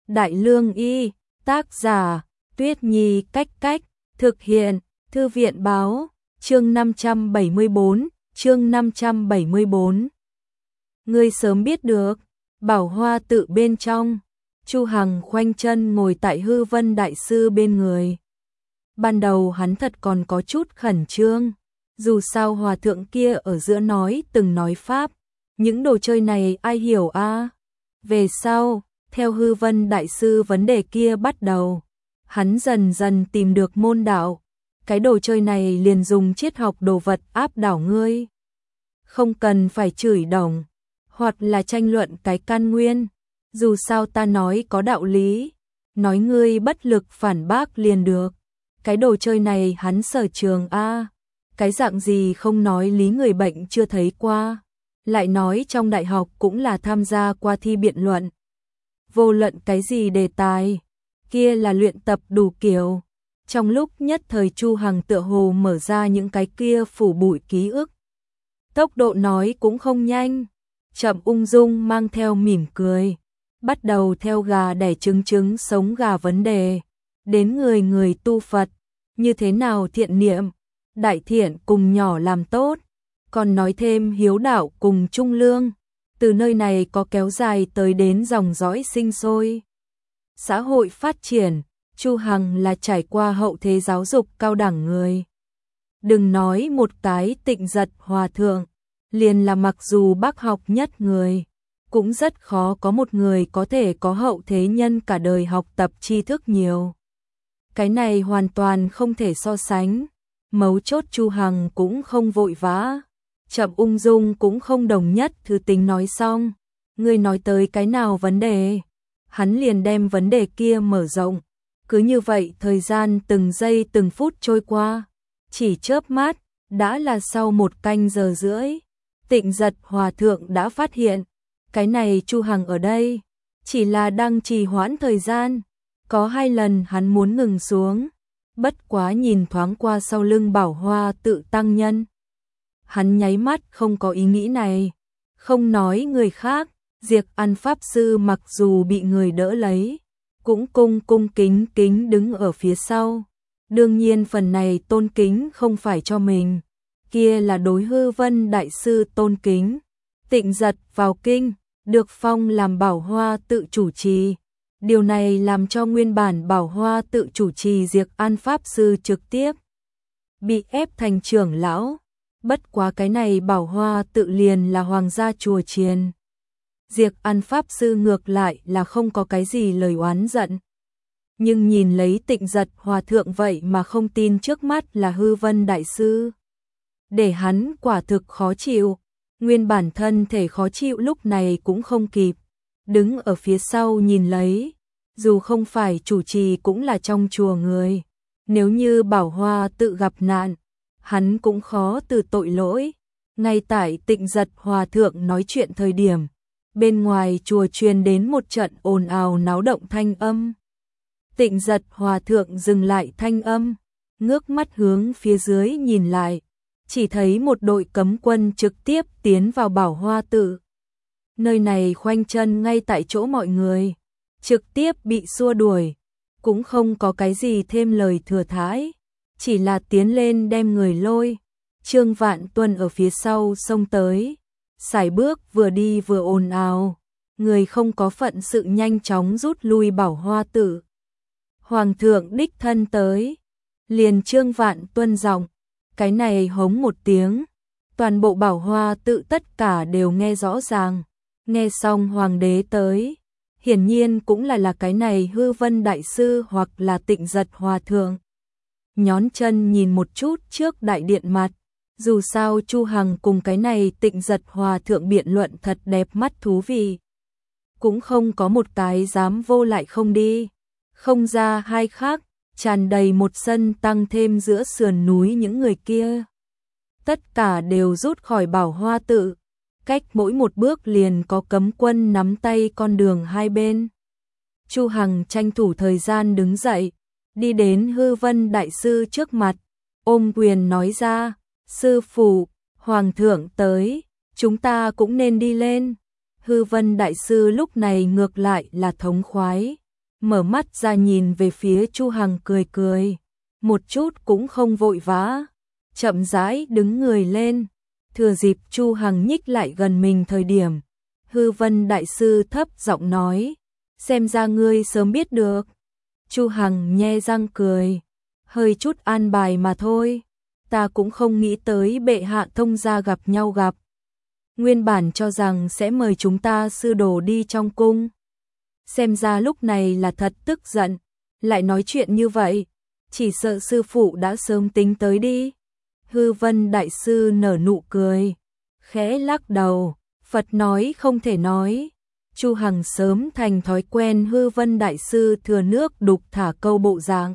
Đại Lương Y, tác giả, Tuyết Nhi Cách Cách, thực hiện, Thư viện Báo, chương 574. Ngươi sớm biết được, Bảo Hoa tự bên trong, Chu Hằng khoanh chân ngồi tại Hư Vân Đại Sư bên người. Ban đầu hắn thật còn có chút khẩn trương, dù sao hòa thượng kia ở giữa từng nói pháp, những đồ chơi này ai hiểu a? Về sau, theo Hư Vân Đại Sư vấn đề kia bắt đầu, hắn dần dần tìm được môn đạo, cái đồ chơi này liền dùng triết học đồ vật áp đảo ngươi. Không cần phải chửi đồng, hoặc là tranh luận cái căn nguyên, dù sao ta nói có đạo lý, nói ngươi bất lực phản bác liền được. Cái đồ chơi này hắn sở trường a, cái dạng gì không nói lý người bệnh chưa thấy qua, lại nói trong đại học cũng là tham gia qua thi biện luận. Vô luận cái gì đề tài, kia là luyện tập đủ kiểu. Trong lúc nhất thời Chu Hằng tựa hồ mở ra những cái kia phủ bụi ký ức. Tốc độ nói cũng không nhanh, chậm ung dung mang theo mỉm cười, bắt đầu theo gà đẻ trứng sống gà vấn đề, đến người tu Phật, như thế nào thiện niệm, đại thiện cùng nhỏ làm tốt, còn nói thêm hiếu đạo cùng trung lương, từ nơi này có kéo dài tới đến dòng dõi sinh sôi. Xã hội phát triển, Chu Hằng là trải qua hậu thế giáo dục cao đẳng người. Đừng nói một cái Tịnh Giật hòa thượng, liền là mặc dù bác học nhất người, cũng rất khó có một người có thể có hậu thế nhân cả đời học tập tri thức nhiều. Cái này hoàn toàn không thể so sánh, mấu chốt Chu Hằng cũng không vội vã, chậm ung dung cũng không đồng nhất thứ tính nói xong, ngươi nói tới cái nào vấn đề, hắn liền đem vấn đề kia mở rộng, cứ như vậy thời gian từng giây từng phút trôi qua, chỉ chớp mắt, đã là sau 1 canh giờ rưỡi, Tịnh Giật hòa thượng đã phát hiện, cái này Chu Hằng ở đây, chỉ là đang trì hoãn thời gian, có 2 lần hắn muốn ngừng xuống, bất quá nhìn thoáng qua sau lưng Bảo Hoa tự tăng nhân. Hắn nháy mắt không có ý nghĩ này, không nói người khác, Diệp An Pháp Sư mặc dù bị người đỡ lấy, cũng cung kính đứng ở phía sau. Đương nhiên phần này tôn kính không phải cho mình, kia là đối Hư Vân Đại Sư tôn kính. Tịnh Giật vào kinh, được phong làm Bảo Hoa tự chủ trì. Điều này làm cho nguyên bản Bảo Hoa tự chủ trì Diệp An Pháp Sư trực tiếp bị ép thành trưởng lão. Bất quá cái này Bảo Hoa tự liền là hoàng gia chùa chiền. Diệp An Pháp Sư ngược lại là không có cái gì lời oán giận. Nhưng nhìn lấy Tịnh Giật hòa thượng vậy mà không tin trước mắt là Hư Vân Đại Sư, để hắn quả thực khó chịu. Nguyên bản thân thể khó chịu lúc này cũng không kịp, đứng ở phía sau nhìn lấy, dù không phải chủ trì cũng là trong chùa người, nếu như Bảo Hoa tự gặp nạn, hắn cũng khó từ tội lỗi. Ngay tại Tịnh Giật hòa thượng nói chuyện thời điểm, bên ngoài chùa truyền đến một trận ồn ào náo động thanh âm. Tịnh Giật hòa thượng dừng lại thanh âm, ngước mắt hướng phía dưới nhìn lại, chỉ thấy một đội cấm quân trực tiếp tiến vào Bảo Hoa tự. Nơi này khoanh chân ngay tại chỗ mọi người, trực tiếp bị xua đuổi, cũng không có cái gì thêm lời thừa thãi, chỉ là tiến lên đem người lôi. Trương Vạn Tuân ở phía sau xông tới, sải bước vừa đi vừa ồn ào, người không có phận sự nhanh chóng rút lui Bảo Hoa tự. Hoàng thượng đích thân tới, liền Trương Vạn Tuân giọng, cái này hống một tiếng, toàn bộ Bảo Hoa tự tất cả đều nghe rõ ràng. Nghe xong hoàng đế tới, hiển nhiên cũng là cái này Hư Vân Đại Sư hoặc là Tịnh Giật hòa thượng. Nhón chân nhìn một chút trước đại điện mặt, dù sao Chu Hằng cùng cái này Tịnh Giật hòa thượng biện luận thật đẹp mắt thú vị, cũng không có một cái dám vô lại không đi. Không ra hai khác, tràn đầy một sân tăng thêm giữa sườn núi những người kia. Tất cả đều rút khỏi Bảo Hoa tự, cách mỗi một bước liền có cấm quân nắm tay con đường hai bên. Chu Hằng tranh thủ thời gian đứng dậy, đi đến Hư Vân Đại Sư trước mặt, ôm quyền nói ra, sư phụ, hoàng thượng tới, chúng ta cũng nên đi lên. Hư Vân Đại Sư lúc này ngược lại là thống khoái, mở mắt ra nhìn về phía Chu Hằng cười cười, một chút cũng không vội vã, chậm rãi đứng người lên, thừa dịp Chu Hằng nhích lại gần mình thời điểm, Hư Vân đại sư thấp giọng nói, xem ra ngươi sớm biết được. Chu Hằng nhe răng cười, hơi chút an bài mà thôi, ta cũng không nghĩ tới bệ hạ thông gia gặp nhau gặp. Nguyên bản cho rằng sẽ mời chúng ta sư đồ đi trong cung. Xem ra lúc này là thật tức giận, lại nói chuyện như vậy, chỉ sợ sư phụ đã sớm tính tới đi. Hư Vân đại sư nở nụ cười, khẽ lắc đầu, Phật nói không thể nói. Chu Hằng sớm thành thói quen Hư Vân đại sư thừa nước đục thả câu bộ dạng.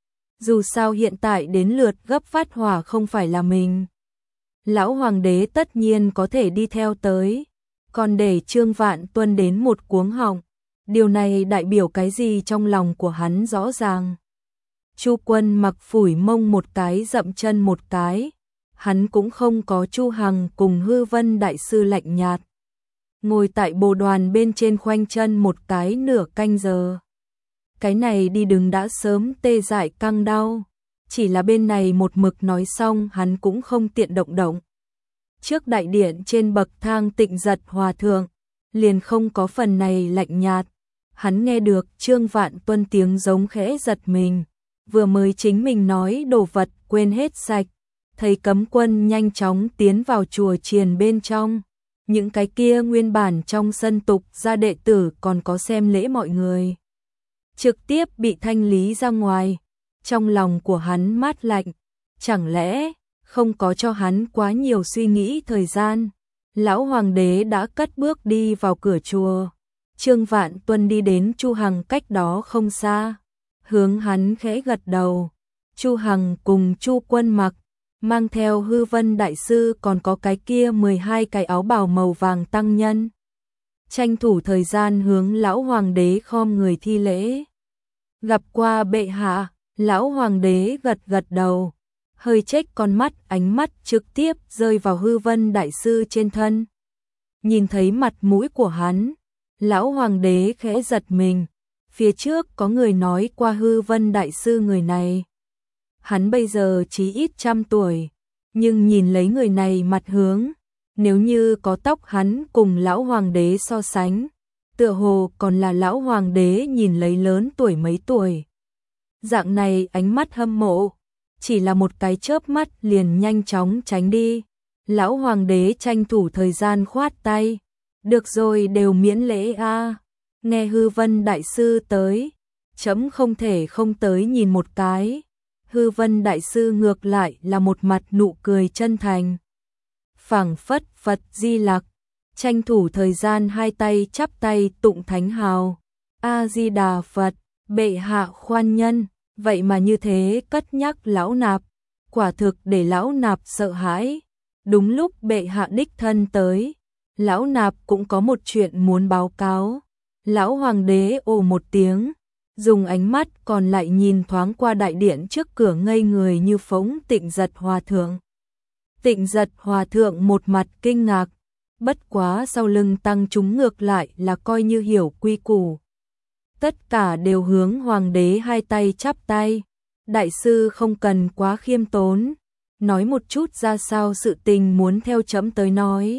Dù sao hiện tại đến lượt gấp phát hỏa không phải là mình. Lão hoàng đế tất nhiên có thể đi theo tới, còn để Trương Vạn Tuân đến một cuống họng, điều này đại biểu cái gì trong lòng của hắn rõ ràng. Chu Quân mặc phủi mông một cái dậm chân một cái, hắn cũng không có Chu Hằng cùng Hư Vân đại sư lạnh nhạt. Ngồi tại bồ đoàn bên trên khoanh chân một cái nửa canh giờ. Cái này đi đứng đã sớm tê dại căng đau, chỉ là bên này một mực nói xong hắn cũng không tiện động động. Trước đại điện trên bậc thang Tịnh Giật hòa thượng, liền không có phần này lạnh nhạt. Hắn nghe được Trương Vạn Tuân tiếng giống khẽ giật mình, vừa mới chính mình nói đồ vật quên hết sạch, thấy cấm quân nhanh chóng tiến vào chùa chiền bên trong. Những cái kia nguyên bản trong sân tục gia đệ tử còn có xem lễ mọi người, trực tiếp bị thanh lý ra ngoài. Trong lòng của hắn mát lạnh, chẳng lẽ không có cho hắn quá nhiều suy nghĩ thời gian. Lão hoàng đế đã cất bước đi vào cửa chùa. Trương Vạn Tuân đi đến Chu Hằng cách đó không xa, hướng hắn khẽ gật đầu. Chu Hằng cùng Chu Quân mặc, mang theo Hư Vân đại sư còn có cái kia 12 cái áo bào màu vàng tăng nhân. Tranh thủ thời gian hướng lão hoàng đế khom người thi lễ. Gặp qua bệ hạ, lão hoàng đế gật gật đầu, hơi chếch con mắt, ánh mắt trực tiếp rơi vào Hư Vân đại sư trên thân. Nhìn thấy mặt mũi của hắn, lão hoàng đế khẽ giật mình, phía trước có người nói qua Hư Vân đại sư người này. Hắn bây giờ chí ít 100 tuổi, nhưng nhìn lấy người này mặt hướng, nếu như có tóc hắn cùng lão hoàng đế so sánh, tựa hồ còn là lão hoàng đế nhìn lấy lớn tuổi mấy tuổi. Dạng này ánh mắt hâm mộ, chỉ là một cái chớp mắt liền nhanh chóng tránh đi. Lão hoàng đế tranh thủ thời gian khoát tay, được rồi, đều miễn lễ a. Nghe Hư Vân đại sư tới, chấm không thể không tới nhìn một cái. Hư Vân đại sư ngược lại là một mặt nụ cười chân thành, phảng phất Phật Di Lặc, tranh thủ thời gian hai tay chắp tay tụng thánh hào. A Di Đà Phật, bệ hạ khoan nhân, vậy mà như thế cất nhắc lão nạp, quả thực để lão nạp sợ hãi. Đúng lúc bệ hạ đích thân tới, lão nạp cũng có một chuyện muốn báo cáo. Lão hoàng đế ồ một tiếng, dùng ánh mắt còn lại nhìn thoáng qua đại điện trước cửa ngây người như phỗng Tịnh Giật hòa thượng. Tịnh Giật hòa thượng một mặt kinh ngạc, bất quá sau lưng tăng chúng ngược lại là coi như hiểu quy củ. Tất cả đều hướng hoàng đế hai tay chắp tay. Đại sư không cần quá khiêm tốn, nói một chút ra sao sự tình muốn theo chấm tới nói.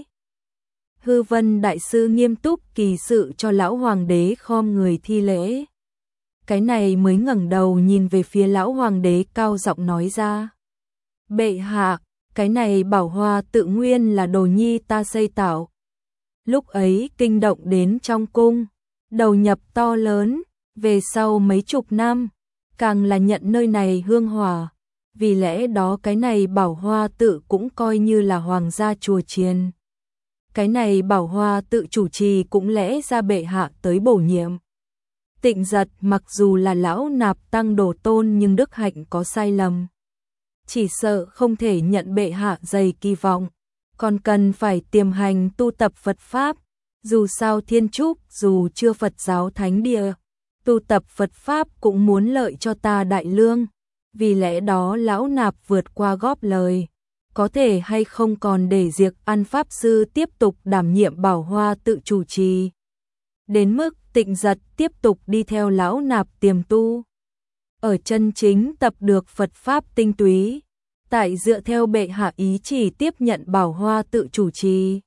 Hư Vân đại sư nghiêm túc kỳ sự cho lão hoàng đế khom người thi lễ. Cái này mới ngẩng đầu nhìn về phía lão hoàng đế cao giọng nói ra. Bệ hạ, cái này bảo hoa tự nguyên là đồ nhi ta xây tạo. Lúc ấy kinh động đến trong cung, đầu nhập to lớn, về sau mấy chục năm, càng là nhận nơi này hương hỏa. Vì lẽ đó cái này bảo hoa tự cũng coi như là hoàng gia chùa chiền. Cái này bảo hoa tự chủ trì cũng lẽ ra bệ hạ tới bổ nhiệm. Tịnh Giật mặc dù là lão nạp tăng đồ tôn nhưng đức hạnh có sai lầm. Chỉ sợ không thể nhận bệ hạ dày kỳ vọng, còn cần phải tiềm hành tu tập Phật Pháp. Dù sao thiên trúc dù chưa Phật giáo thánh địa, tu tập Phật Pháp cũng muốn lợi cho ta đại lương. Vì lẽ đó lão nạp vượt qua góp lời, có thể hay không còn để Diệc An Pháp Sư tiếp tục đảm nhiệm bảo hoa tự chủ trì. Đến mức Tịnh Giật tiếp tục đi theo lão nạp tiềm tu. Ở chân chính tập được Phật Pháp tinh túy, tại dựa theo bệ hạ ý chỉ tiếp nhận Bảo Hoa tự chủ trì.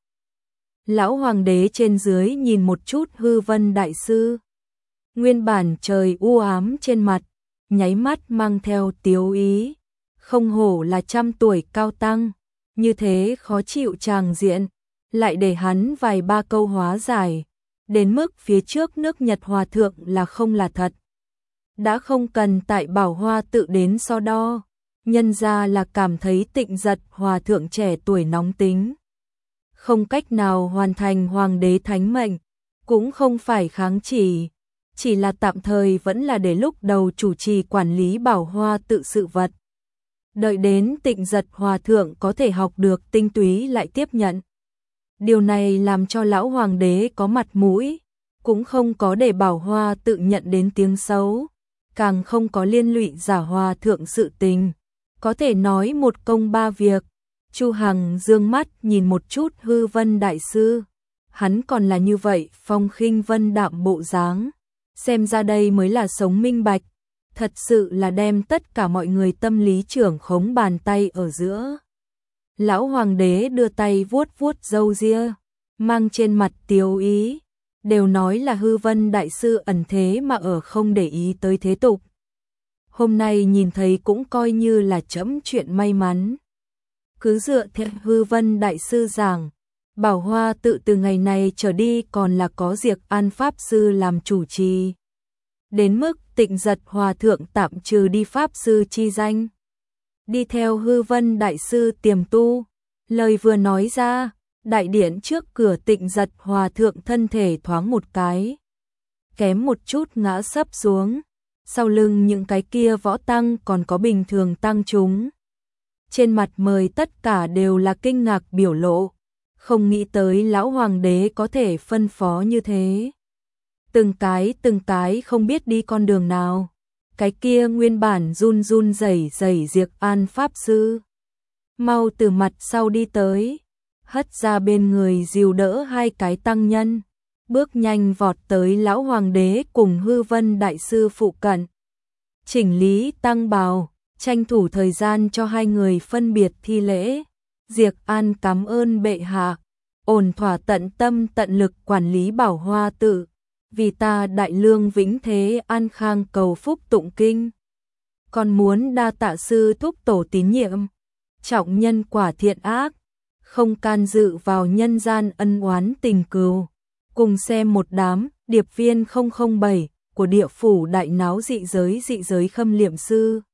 Lão hoàng đế trên dưới nhìn một chút Hư Vân đại sư. Nguyên bản trời u ám trên mặt, nháy mắt mang theo tiếu ý. Không hổ là 100 tuổi cao tăng, như thế khó chịu tràng diện, lại để hắn vài ba câu hóa giải, đến mức phía trước nước Nhật Hòa thượng là không là thật. Đã không cần tại Bảo Hoa tự đến so đo, nhân ra là cảm thấy Tịnh Giật Hòa thượng trẻ tuổi nóng tính. Không cách nào hoàn thành hoàng đế thánh mệnh, cũng không phải kháng chỉ là tạm thời vẫn là để lúc đầu chủ trì quản lý Bảo Hoa tự sự vật. Đợi đến Tịnh Giật Hòa thượng có thể học được tinh túy lại tiếp nhận. Điều này làm cho lão hoàng đế có mặt mũi, cũng không có để Bảo Hoa tự nhận đến tiếng xấu, càng không có liên lụy giả hòa thượng sự tình. Có thể nói một công ba việc. Chu Hằng dương mắt nhìn một chút Hư Vân đại sư, hắn còn là như vậy phong khinh vân đạm bộ dáng, xem ra đây mới là sống minh bạch, thật sự là đem tất cả mọi người tâm lý trưởng khống bàn tay ở giữa. Lão hoàng đế đưa tay vuốt vuốt râu ria, mang trên mặt tiếu ý, đều nói là Hư Vân đại sư ẩn thế mà ở không để ý tới thế tục. Hôm nay nhìn thấy cũng coi như là chấm chuyện may mắn. Cứ dựa theo Hư Vân đại sư giảng, Bảo Hoa tự từ ngày này trở đi còn là có Diệc An pháp sư làm chủ trì. Đến mức Tịnh Giật Hòa thượng tạm trừ đi pháp sư chi danh, đi theo Hư Vân đại sư tiềm tu. Lời vừa nói ra, đại điện trước cửa Tịnh Giật Hòa thượng thân thể thoáng một cái, kém một chút ngã sấp xuống. Sau lưng những cái kia võ tăng còn có bình thường tăng chúng. Trên mặt mời tất cả đều là kinh ngạc biểu lộ, không nghĩ tới lão hoàng đế có thể phân phó như thế. Từng cái không biết đi con đường nào. Cái kia nguyên bản run run rẩy rẩy Diệc An pháp sư, mau từ mặt sau đi tới, hất ra bên người dìu đỡ hai cái tăng nhân, bước nhanh vọt tới lão hoàng đế cùng Hư Vân đại sư phụ cận. Chỉnh lý tăng bào, tranh thủ thời gian cho hai người phân biệt thi lễ. Diệc An cảm ơn bệ hạ, ổn thỏa tận tâm tận lực quản lý Bảo Hoa tự, vì ta đại lương vĩnh thế an khang cầu phúc tụng kinh. Còn muốn đa tạ sư thúc tổ tín nhiệm, trọng nhân quả thiện ác, không can dự vào nhân gian ân oán tình cừu. Cùng xem một đám điệp viên 007 của địa phủ đại náo dị giới khâm liệm sư.